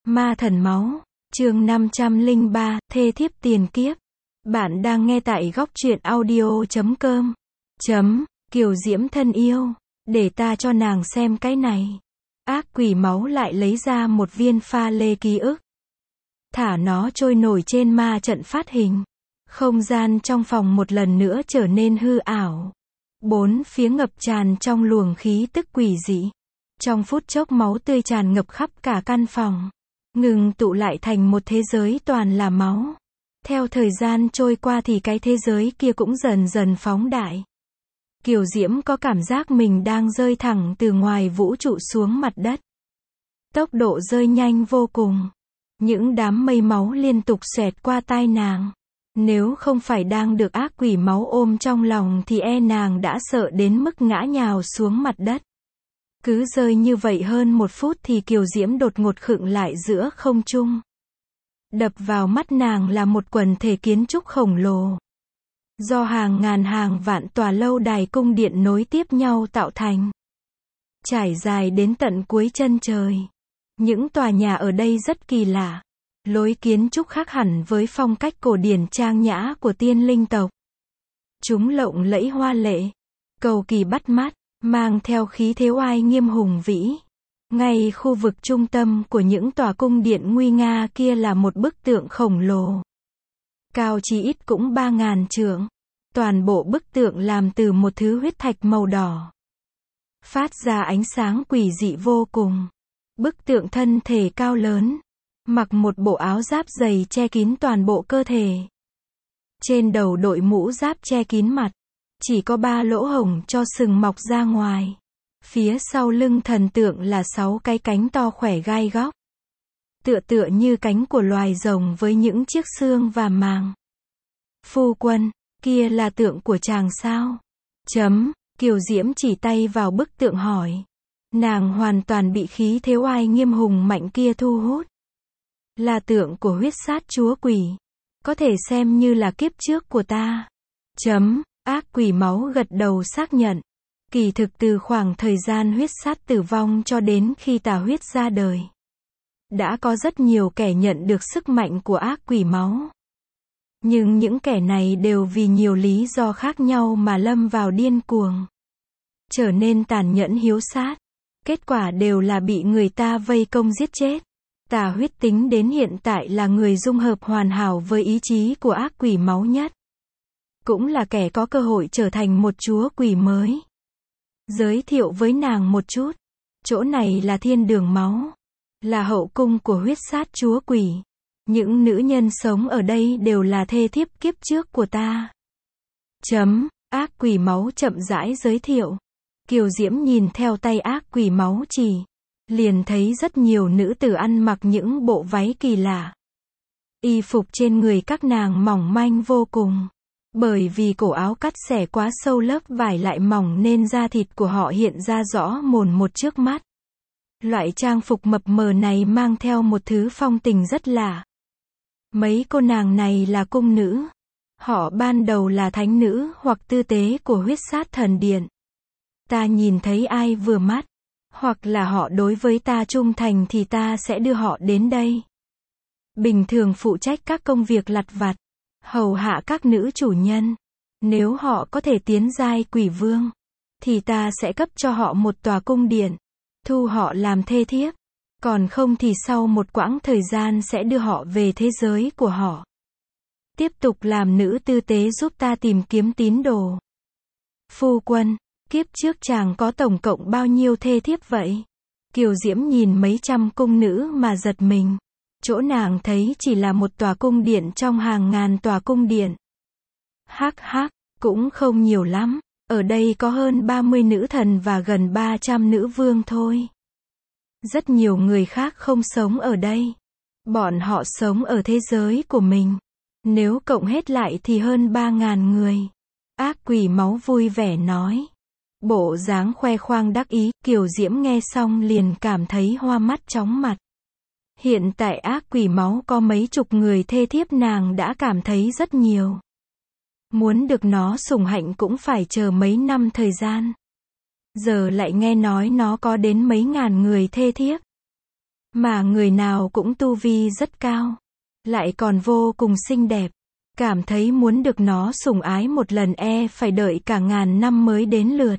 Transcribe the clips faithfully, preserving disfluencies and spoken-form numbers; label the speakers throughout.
Speaker 1: Ma thần máu, chương năm trăm lẻ ba, thê thiếp tiền kiếp. Bạn đang nghe tại góc truyện audio chấm com. Chấm, Kiều Diễm thân yêu, để ta cho nàng xem cái này. Ác quỷ máu lại lấy ra một viên pha lê ký ức. Thả nó trôi nổi trên ma trận phát hình. Không gian trong phòng một lần nữa trở nên hư ảo. Bốn phía ngập tràn trong luồng khí tức quỷ dị. Trong phút chốc máu tươi tràn ngập khắp cả căn phòng. Ngừng tụ lại thành một thế giới toàn là máu. Theo thời gian trôi qua thì cái thế giới kia cũng dần dần phóng đại. Kiều Diễm có cảm giác mình đang rơi thẳng từ ngoài vũ trụ xuống mặt đất. Tốc độ rơi nhanh vô cùng. Những đám mây máu liên tục xẹt qua tai nàng. Nếu không phải đang được ác quỷ máu ôm trong lòng thì e nàng đã sợ đến mức ngã nhào xuống mặt đất. Cứ rơi như vậy hơn một phút thì Kiều Diễm đột ngột khựng lại giữa không trung. Đập vào mắt nàng là một quần thể kiến trúc khổng lồ. Do hàng ngàn hàng vạn tòa lâu đài cung điện nối tiếp nhau tạo thành. Trải dài đến tận cuối chân trời. Những tòa nhà ở đây rất kỳ lạ. Lối kiến trúc khác hẳn với phong cách cổ điển trang nhã của tiên linh tộc. Chúng lộng lẫy hoa lệ, cầu kỳ bắt mắt, mang theo khí thế oai nghiêm hùng vĩ. Ngay khu vực trung tâm của những tòa cung điện nguy nga kia là một bức tượng khổng lồ. Cao chí ít cũng ba ngàn trượng. Toàn bộ bức tượng làm từ một thứ huyết thạch màu đỏ. Phát ra ánh sáng quỷ dị vô cùng. Bức tượng thân thể cao lớn. Mặc một bộ áo giáp dày che kín toàn bộ cơ thể. Trên đầu đội mũ giáp che kín mặt. Chỉ có ba lỗ hổng cho sừng mọc ra ngoài. Phía sau lưng thần tượng là sáu cái cánh to khỏe gai góc. Tựa tựa như cánh của loài rồng với những chiếc xương và màng. Phu quân, kia là tượng của chàng sao? Chấm, Kiều Diễm chỉ tay vào bức tượng hỏi. Nàng hoàn toàn bị khí thế oai nghiêm hùng mạnh kia thu hút. Là tượng của huyết sát chúa quỷ. Có thể xem như là kiếp trước của ta. Chấm, ác quỷ máu gật đầu xác nhận. Kỳ thực từ khoảng thời gian huyết sát tử vong cho đến khi tà huyết ra đời. Đã có rất nhiều kẻ nhận được sức mạnh của ác quỷ máu. Nhưng những kẻ này đều vì nhiều lý do khác nhau mà lâm vào điên cuồng. Trở nên tàn nhẫn hiếu sát. Kết quả đều là bị người ta vây công giết chết. Tà huyết tính đến hiện tại là người dung hợp hoàn hảo với ý chí của ác quỷ máu nhất. Cũng là kẻ có cơ hội trở thành một chúa quỷ mới. Giới thiệu với nàng một chút. Chỗ này là thiên đường máu. Là hậu cung của huyết sát chúa quỷ. Những nữ nhân sống ở đây đều là thê thiếp kiếp trước của ta. Chấm, ác quỷ máu chậm rãi giới thiệu. Kiều Diễm nhìn theo tay ác quỷ máu chỉ. Liền thấy rất nhiều nữ tử ăn mặc những bộ váy kỳ lạ. Y phục trên người các nàng mỏng manh vô cùng. Bởi vì cổ áo cắt xẻ quá sâu lớp vải lại mỏng nên da thịt của họ hiện ra rõ mồn một trước mắt. Loại trang phục mập mờ này mang theo một thứ phong tình rất lạ. Mấy cô nàng này là cung nữ. Họ ban đầu là thánh nữ hoặc tư tế của huyết sát thần điện. Ta nhìn thấy ai vừa mắt, hoặc là họ đối với ta trung thành thì ta sẽ đưa họ đến đây. Bình thường phụ trách các công việc lặt vặt, hầu hạ các nữ chủ nhân. Nếu họ có thể tiến giai quỷ vương, thì ta sẽ cấp cho họ một tòa cung điện, thu họ làm thê thiếp. Còn không thì sau một quãng thời gian sẽ đưa họ về thế giới của họ. Tiếp tục làm nữ tư tế giúp ta tìm kiếm tín đồ. Phu quân, kiếp trước chàng có tổng cộng bao nhiêu thê thiếp vậy? Kiều Diễm nhìn mấy trăm cung nữ mà giật mình. Chỗ nàng thấy chỉ là một tòa cung điện trong hàng ngàn tòa cung điện. Hắc hắc, cũng không nhiều lắm. Ở đây có hơn ba mươi nữ thần và gần ba trăm nữ vương thôi. Rất nhiều người khác không sống ở đây. Bọn họ sống ở thế giới của mình. Nếu cộng hết lại thì hơn ba ngàn người. Ác quỷ máu vui vẻ nói. Bộ dáng khoe khoang đắc ý, Kiều Diễm nghe xong liền cảm thấy hoa mắt chóng mặt. Hiện tại ác quỷ máu có mấy chục người thê thiếp nàng đã cảm thấy rất nhiều. Muốn được nó sủng hạnh cũng phải chờ mấy năm thời gian. Giờ lại nghe nói nó có đến mấy ngàn người thê thiếp. Mà người nào cũng tu vi rất cao. Lại còn vô cùng xinh đẹp. Cảm thấy muốn được nó sủng ái một lần e phải đợi cả ngàn năm mới đến lượt.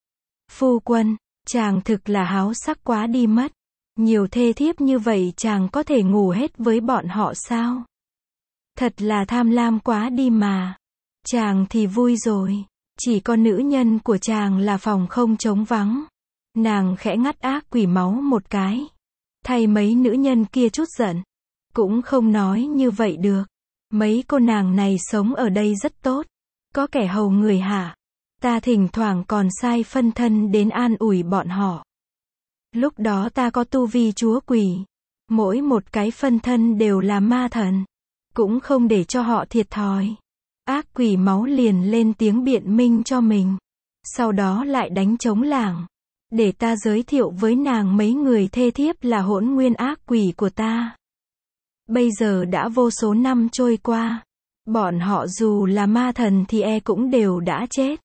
Speaker 1: Phu quân, chàng thực là háo sắc quá đi mất. Nhiều thê thiếp như vậy chàng có thể ngủ hết với bọn họ sao? Thật là tham lam quá đi mà. Chàng thì vui rồi. Chỉ có nữ nhân của chàng là phòng không trống vắng. Nàng khẽ ngắt ác quỷ máu một cái. Thay mấy nữ nhân kia chút giận. Cũng không nói như vậy được. Mấy cô nàng này sống ở đây rất tốt. Có kẻ hầu người hạ. Ta thỉnh thoảng còn sai phân thân đến an ủi bọn họ. Lúc đó ta có tu vi chúa quỷ. Mỗi một cái phân thân đều là ma thần. Cũng không để cho họ thiệt thòi. Ác quỷ máu liền lên tiếng biện minh cho mình. Sau đó lại đánh trống lảng. Để ta giới thiệu với nàng mấy người thê thiếp là hỗn nguyên ác quỷ của ta. Bây giờ đã vô số năm trôi qua. Bọn họ dù là ma thần thì e cũng đều đã chết.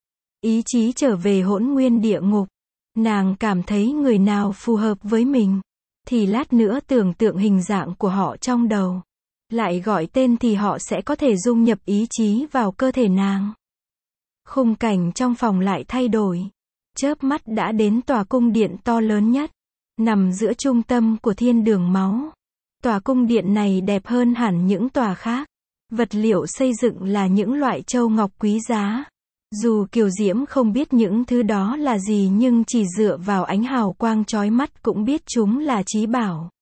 Speaker 1: Ý chí trở về hỗn nguyên địa ngục. Nàng cảm thấy người nào phù hợp với mình. Thì lát nữa tưởng tượng hình dạng của họ trong đầu. Lại gọi tên thì họ sẽ có thể dung nhập ý chí vào cơ thể nàng. Khung cảnh trong phòng lại thay đổi. Chớp mắt đã đến tòa cung điện to lớn nhất. Nằm giữa trung tâm của thiên đường máu. Tòa cung điện này đẹp hơn hẳn những tòa khác. Vật liệu xây dựng là những loại châu ngọc quý giá. Dù Kiều Diễm không biết những thứ đó là gì nhưng chỉ dựa vào ánh hào quang chói mắt cũng biết chúng là trí bảo.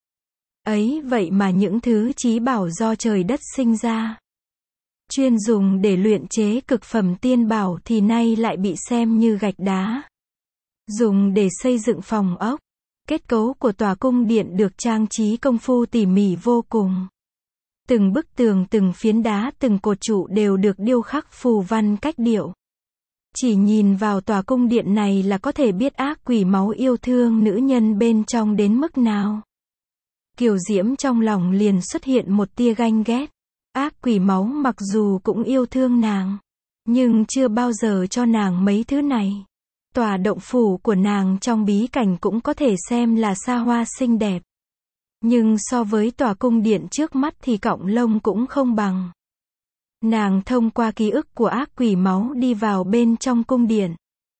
Speaker 1: Ấy vậy mà những thứ trí bảo do trời đất sinh ra. Chuyên dùng để luyện chế cực phẩm tiên bảo thì nay lại bị xem như gạch đá. Dùng để xây dựng phòng ốc. Kết cấu của tòa cung điện được trang trí công phu tỉ mỉ vô cùng. Từng bức tường, từng phiến đá, từng cột trụ đều được điêu khắc phù văn cách điệu. Chỉ nhìn vào tòa cung điện này là có thể biết ác quỷ máu yêu thương nữ nhân bên trong đến mức nào. Kiều Diễm trong lòng liền xuất hiện một tia ganh ghét. Ác quỷ máu mặc dù cũng yêu thương nàng, nhưng chưa bao giờ cho nàng mấy thứ này. Tòa động phủ của nàng trong bí cảnh cũng có thể xem là xa hoa xinh đẹp. Nhưng so với tòa cung điện trước mắt thì cọng lông cũng không bằng. Nàng thông qua ký ức của ác quỷ máu đi vào bên trong cung điện.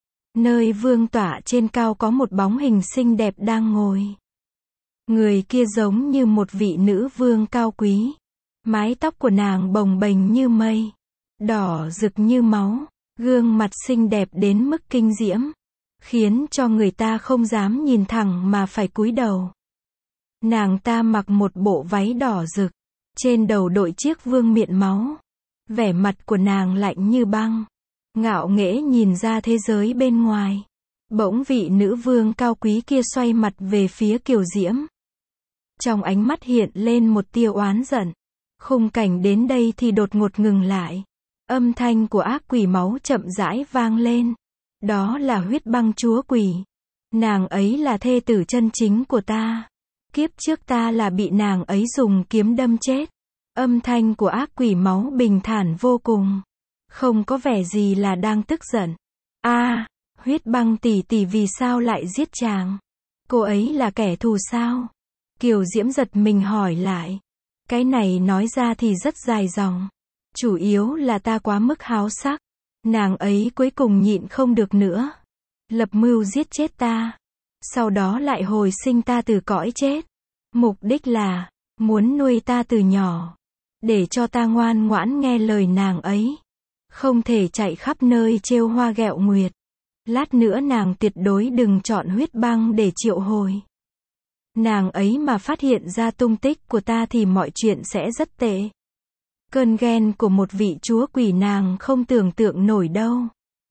Speaker 1: Nơi vương tọa trên cao có một bóng hình xinh đẹp đang ngồi. Người kia giống như một vị nữ vương cao quý. Mái tóc của nàng bồng bềnh như mây. Đỏ rực như máu. Gương mặt xinh đẹp đến mức kinh diễm. Khiến cho người ta không dám nhìn thẳng mà phải cúi đầu. Nàng ta mặc một bộ váy đỏ rực. Trên đầu đội chiếc vương miện máu. Vẻ mặt của nàng lạnh như băng. Ngạo nghễ nhìn ra thế giới bên ngoài. Bỗng vị nữ vương cao quý kia xoay mặt về phía Kiều Diễm. Trong ánh mắt hiện lên một tia oán giận. Khung cảnh đến đây thì đột ngột ngừng lại. Âm thanh của ác quỷ máu chậm rãi vang lên. Đó là huyết băng chúa quỷ. Nàng ấy là thê tử chân chính của ta. Kiếp trước ta là bị nàng ấy dùng kiếm đâm chết. Âm thanh của ác quỷ máu bình thản vô cùng. Không có vẻ gì là đang tức giận. A, à, huyết băng tỷ tỷ vì sao lại giết chàng? Cô ấy là kẻ thù sao? Kiều Diễm giật mình hỏi lại. Cái này nói ra thì rất dài dòng. Chủ yếu là ta quá mức háo sắc. Nàng ấy cuối cùng nhịn không được nữa. Lập mưu giết chết ta. Sau đó lại hồi sinh ta từ cõi chết. Mục đích là muốn nuôi ta từ nhỏ. Để cho ta ngoan ngoãn nghe lời nàng ấy. Không thể chạy khắp nơi trêu hoa ghẹo nguyệt. Lát nữa nàng tuyệt đối đừng chọn huyết băng để triệu hồi. Nàng ấy mà phát hiện ra tung tích của ta thì mọi chuyện sẽ rất tệ. Cơn ghen của một vị chúa quỷ nàng không tưởng tượng nổi đâu.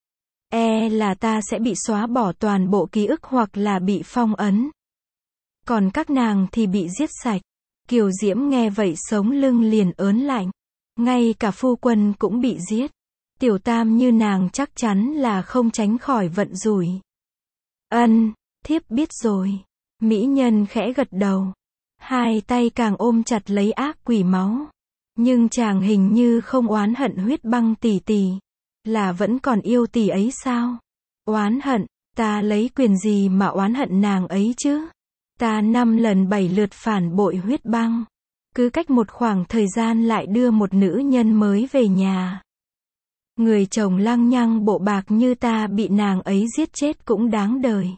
Speaker 1: E là ta sẽ bị xóa bỏ toàn bộ ký ức hoặc là bị phong ấn. Còn các nàng thì bị giết sạch. Kiều Diễm nghe vậy sống lưng liền ớn lạnh. Ngay cả phu quân cũng bị giết. Tiểu tam như nàng chắc chắn là không tránh khỏi vận rủi. Ân, thiếp biết rồi. Mỹ nhân khẽ gật đầu. Hai tay càng ôm chặt lấy ác quỷ máu. Nhưng chàng hình như không oán hận huyết băng tỷ tỷ. Là vẫn còn yêu tỷ ấy sao? Oán hận, ta lấy quyền gì mà oán hận nàng ấy chứ? Ta năm lần bảy lượt phản bội huyết băng. Cứ cách một khoảng thời gian lại đưa một nữ nhân mới về nhà. Người chồng lăng nhăng bộ bạc như ta bị nàng ấy giết chết cũng đáng đời.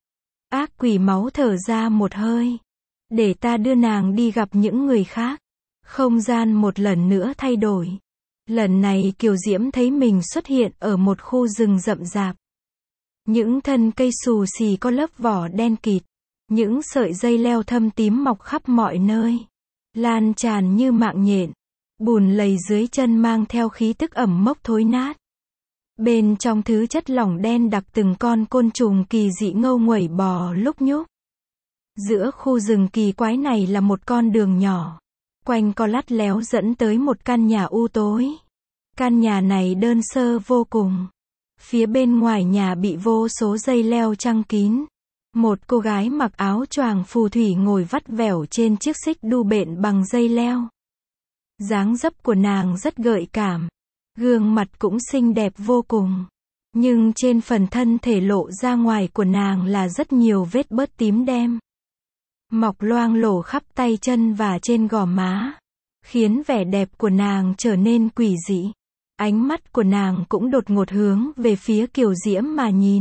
Speaker 1: Ác quỷ máu thở ra một hơi. Để ta đưa nàng đi gặp những người khác. Không gian một lần nữa thay đổi. Lần này Kiều Diễm thấy mình xuất hiện ở một khu rừng rậm rạp. Những thân cây xù xì có lớp vỏ đen kịt. Những sợi dây leo thâm tím mọc khắp mọi nơi. Lan tràn như mạng nhện. Bùn lầy dưới chân mang theo khí tức ẩm mốc thối nát. Bên trong thứ chất lỏng đen đặc từng con côn trùng kỳ dị ngâu nguẩy bò lúc nhúc. Giữa khu rừng kỳ quái này là một con đường nhỏ. Quanh co lắt léo dẫn tới một căn nhà u tối. Căn nhà này đơn sơ vô cùng. Phía bên ngoài nhà bị vô số dây leo chằng kín. Một cô gái mặc áo choàng phù thủy ngồi vắt vẻo trên chiếc xích đu bện bằng dây leo. Dáng dấp của nàng rất gợi cảm. Gương mặt cũng xinh đẹp vô cùng. Nhưng trên phần thân thể lộ ra ngoài của nàng là rất nhiều vết bớt tím đen. Mọc loang lổ khắp tay chân và trên gò má. Khiến vẻ đẹp của nàng trở nên quỷ dị. Ánh mắt của nàng cũng đột ngột hướng về phía Kiều Diễm mà nhìn.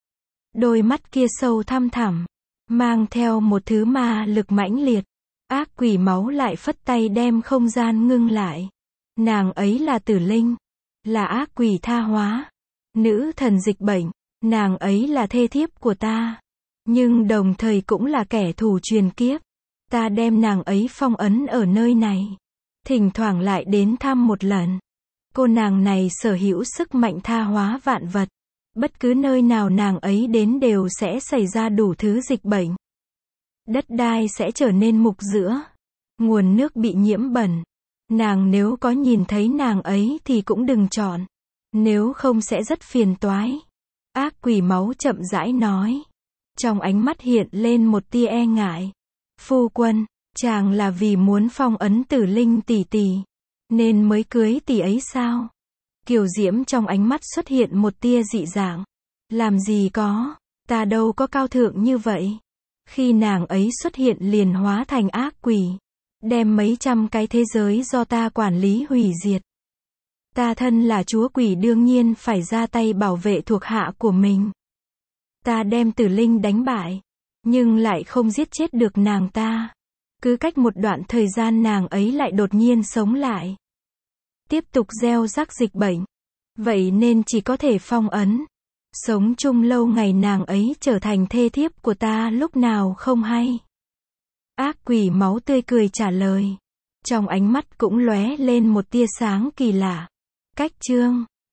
Speaker 1: Đôi mắt kia sâu thăm thẳm. Mang theo một thứ ma lực mãnh liệt. Ác quỷ máu lại phất tay đem không gian ngưng lại. Nàng ấy là Tử Linh. Là ác quỷ tha hóa. Nữ thần dịch bệnh. Nàng ấy là thê thiếp của ta. Nhưng đồng thời cũng là kẻ thù truyền kiếp. Ta đem nàng ấy phong ấn ở nơi này. Thỉnh thoảng lại đến thăm một lần. Cô nàng này sở hữu sức mạnh tha hóa vạn vật. Bất cứ nơi nào nàng ấy đến đều sẽ xảy ra đủ thứ dịch bệnh. Đất đai sẽ trở nên mục rữa. Nguồn nước bị nhiễm bẩn. Nàng nếu có nhìn thấy nàng ấy thì cũng đừng chọn. Nếu không sẽ rất phiền toái. Ác quỷ máu chậm rãi nói. Trong ánh mắt hiện lên một tia e ngại. Phu quân, chàng là vì muốn phong ấn Tử Linh tỷ tỷ. Nên mới cưới tỷ ấy sao? Kiều Diễm trong ánh mắt xuất hiện một tia dị dạng. Làm gì có, ta đâu có cao thượng như vậy. Khi nàng ấy xuất hiện liền hóa thành ác quỷ. Đem mấy trăm cái thế giới do ta quản lý hủy diệt. Ta thân là chúa quỷ đương nhiên phải ra tay bảo vệ thuộc hạ của mình. Ta đem Tử Linh đánh bại. Nhưng lại không giết chết được nàng ta. Cứ cách một đoạn thời gian nàng ấy lại đột nhiên sống lại. Tiếp tục gieo rắc dịch bệnh. Vậy nên chỉ có thể phong ấn. Sống chung lâu ngày nàng ấy trở thành thê thiếp của ta lúc nào không hay. Ác quỷ máu tươi cười trả lời. Trong ánh mắt cũng lóe lên một tia sáng kỳ lạ. Cách chương